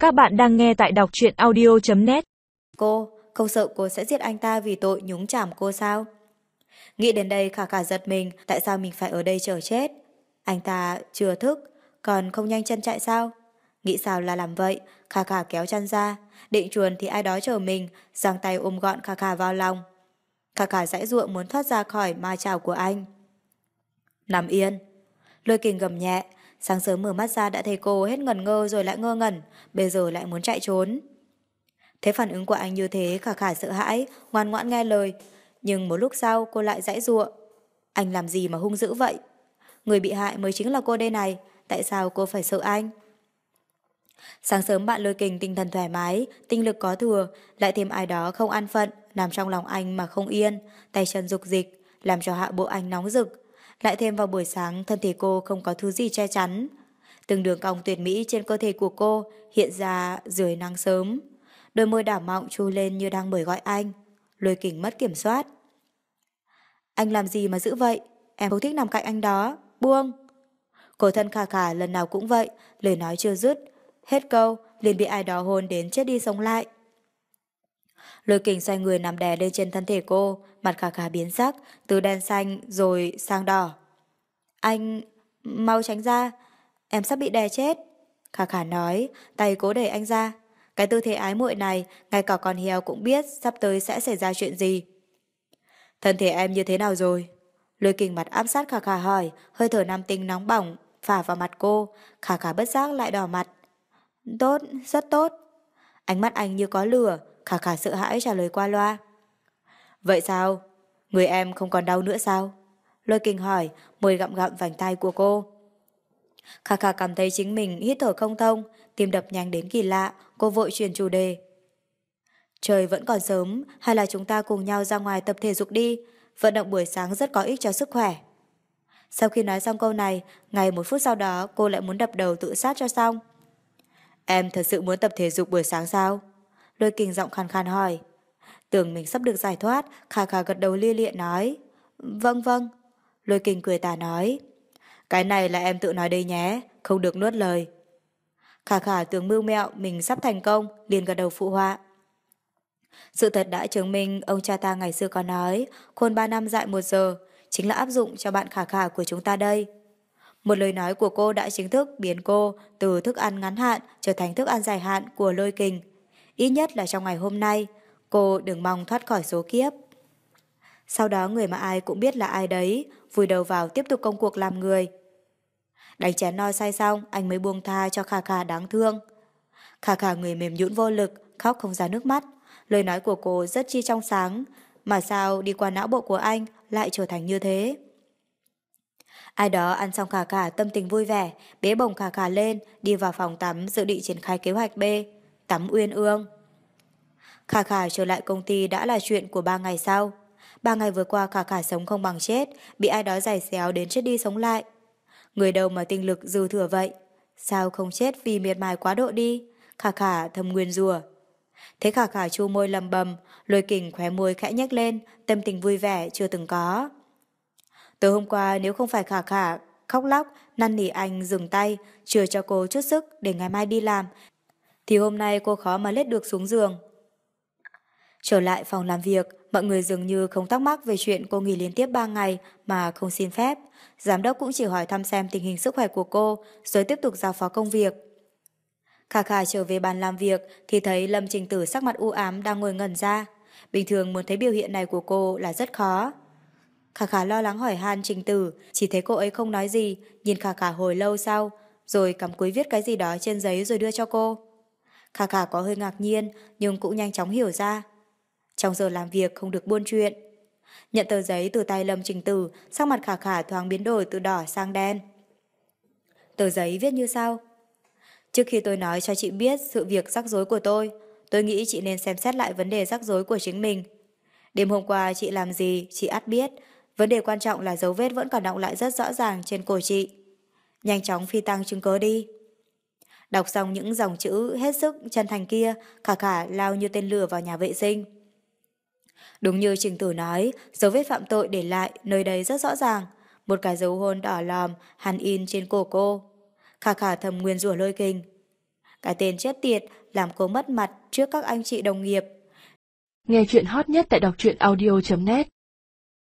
Các bạn đang nghe tại đọc truyện audio.net. Cô, không sợ cô sẽ giết anh ta vì tội nhúng chàm cô sao? Nghĩ đến đây Khả Khả giật mình, tại sao mình phải ở đây chờ chết? Anh ta chưa thức, còn không nhanh chân chạy sao? Nghĩ sao là làm vậy, Khả Khả kéo chân ra, định chuồn thì ai đó chờ mình, giang tay ôm gọn Khả Khả vào lòng. Khả Khả giãy giụa muốn thoát ra khỏi ma chảo của anh. Nằm yên. Lôi Kình gầm nhẹ, sáng sớm mở mắt ra đã thấy cô hết ngẩn ngơ rồi lại ngơ ngẩn, bây giờ lại muốn chạy trốn. Thế phản ứng của anh như thế Khả Khả sợ hãi, ngoan ngoãn nghe lời. Nhưng một lúc sau cô lại giãy giụa. Anh làm gì mà hung dữ vậy? Người bị hại mới chính là cô đây này, tại sao cô phải sợ anh? Sáng sớm bạn Lôi Kình tinh thần thoải mái, tinh lực có thừa, lại thêm ai đó không an phận, nằm trong lòng anh mà không yên, tay chân dục dịch, làm cho hạ bộ anh nóng rực. Lại thêm vào buổi sáng thân thể cô không có thứ gì che chắn. Từng đường cong tuyệt mỹ trên cơ thể của cô hiện ra dưới nắng sớm. Đôi môi đảo mọng chu lên như đang mời gọi anh. Lôi Kình mất kiểm soát. Anh làm gì mà giữ vậy? Em không thích nằm cạnh anh đó. Buông. Cổ thân Khả Khả lần nào cũng vậy, lời nói chưa dứt. Hết câu, liền bị ai đó hôn đến chết đi sống lại. Lôi Kình xoay người nằm đè lên trên thân thể cô, mặt Khả Khả biến sắc, từ đen xanh rồi sang đỏ. Anh... mau tránh ra, em sắp bị đè chết. Khả Khả nói, tay cố đẩy anh ra. Cái tư thế ái muội này, ngay cả con heo cũng biết sắp tới sẽ xảy ra chuyện gì. Thân thể em như thế nào rồi? Lôi Kình mặt áp sát Khả Khả hỏi, hơi thở nam tinh nóng bỏng phả vào mặt cô. Khả Khả bất giác lại đỏ mặt. Tốt, rất tốt. Ánh mắt anh như có lửa. Khả Khả sợ hãi trả lời qua loa. Vậy sao? Người em không còn đau nữa sao? Lôi Kình hỏi, môi gặm gặm vành tay của cô. Khả Khả cảm thấy chính mình hít thở không thông, tim đập nhanh đến kỳ lạ, cô vội chuyển chủ đề. Trời vẫn còn sớm, hay là chúng ta cùng nhau ra ngoài tập thể dục đi, vận động buổi sáng rất có ích cho sức khỏe. Sau khi nói xong câu này, ngay một phút sau đó cô lại muốn đập đầu tự sát cho xong. Em thật sự muốn tập thể dục buổi sáng sao? Lôi Kình giọng khàn khàn hỏi. Tưởng mình sắp được giải thoát, Khả Khả gật đầu lia lịa nói. Vâng vâng. Lôi Kình cười tà nói. Cái này là em tự nói đây nhé, không được nuốt lời. Khả Khả tưởng mưu mẹo mình sắp thành công, liền gật đầu phụ họa. Sự thật đã chứng minh ông cha ta ngày xưa có nói, khôn 3 năm dại 1 giờ, chính là áp dụng cho bạn Khả Khả của chúng ta đây. Một lời nói của cô đã chính thức biến cô từ thức ăn ngắn hạn trở thành thức ăn dài hạn của Lôi Kình. Ít nhất là trong ngày hôm nay, cô đừng mong thoát khỏi số kiếp. Sau đó người mà ai cũng biết là ai đấy, vùi đầu vào tiếp tục công cuộc làm người. Đánh chén no say xong, anh mới buông tha cho Khả Khả đáng thương. Khả Khả người mềm nhũn vô lực, khóc không ra nước mắt. Lời nói của cô rất chi trong sáng, mà sao đi qua não bộ của anh lại trở thành như thế? Ai đó ăn xong Khả Khả tâm tình vui vẻ, bế bồng Khả Khả lên, đi vào phòng tắm dự định triển khai kế hoạch B, tắm uyên ương. Khả Khả trở lại công ty đã là chuyện của 3 ngày sau. 3 ngày vừa qua Khả Khả sống không bằng chết, bị ai đó giày xéo đến chết đi sống lại. Người đâu mà tinh lực dư thừa vậy? Sao không chết vì miệt mài quá độ đi? Khả Khả thầm nguyền rủa. Thế Khả Khả chu môi lầm bầm, Lôi Kình khóe môi khẽ nhếch lên, tâm tình vui vẻ chưa từng có. Tối hôm qua nếu không phải Khả Khả khóc lóc, năn nỉ anh dừng tay, chừa cho cô chút sức để ngày mai đi làm, thì hôm nay cô khó mà lết được xuống giường. Trở lại phòng làm việc, mọi người dường như không thắc mắc về chuyện cô nghỉ liên tiếp 3 ngày mà không xin phép. Giám đốc cũng chỉ hỏi thăm xem tình hình sức khỏe của cô, rồi tiếp tục giao phó công việc. Khả Khả trở về bàn làm việc thì thấy Lâm Trình Tử sắc mặt u ám đang ngồi ngẩn ra. Bình thường muốn thấy biểu hiện này của cô là rất khó. Khả Khả lo lắng hỏi han Trình Tử, chỉ thấy cô ấy không nói gì, nhìn Khả Khả hồi lâu sau, rồi cắm cúi viết cái gì đó trên giấy rồi đưa cho cô. Khả Khả có hơi ngạc nhiên, nhưng cũng nhanh chóng hiểu ra. Trong giờ làm việc không được buôn chuyện. Nhận tờ giấy từ tay Lâm Trình Tử, sắc mặt Khả Khả thoáng biến đổi từ đỏ sang đen. Tờ giấy viết như sau. Trước khi tôi nói cho chị biết sự việc rắc rối của tôi nghĩ chị nên xem xét lại vấn đề rắc rối của chính mình. Đêm hôm qua chị làm gì, chị ắt biết. Vấn đề quan trọng là dấu vết vẫn còn đọng lại rất rõ ràng trên cổ chị. Nhanh chóng phi tăng chứng cớ đi. Đọc xong những dòng chữ hết sức chân thành kia, Khả Khả lao như tên lửa vào nhà vệ sinh. Đúng như Trình Tử nói, dấu vết phạm tội để lại nơi đây rất rõ ràng. Một cái dấu hôn đỏ lòm, hằn in trên cổ cô. Khả Khả thầm nguyền rủa Lôi Kình. Cái tên chết tiệt làm cô mất mặt trước các anh chị đồng nghiệp. Nghe chuyện hot nhất tại đọc truyện audio.net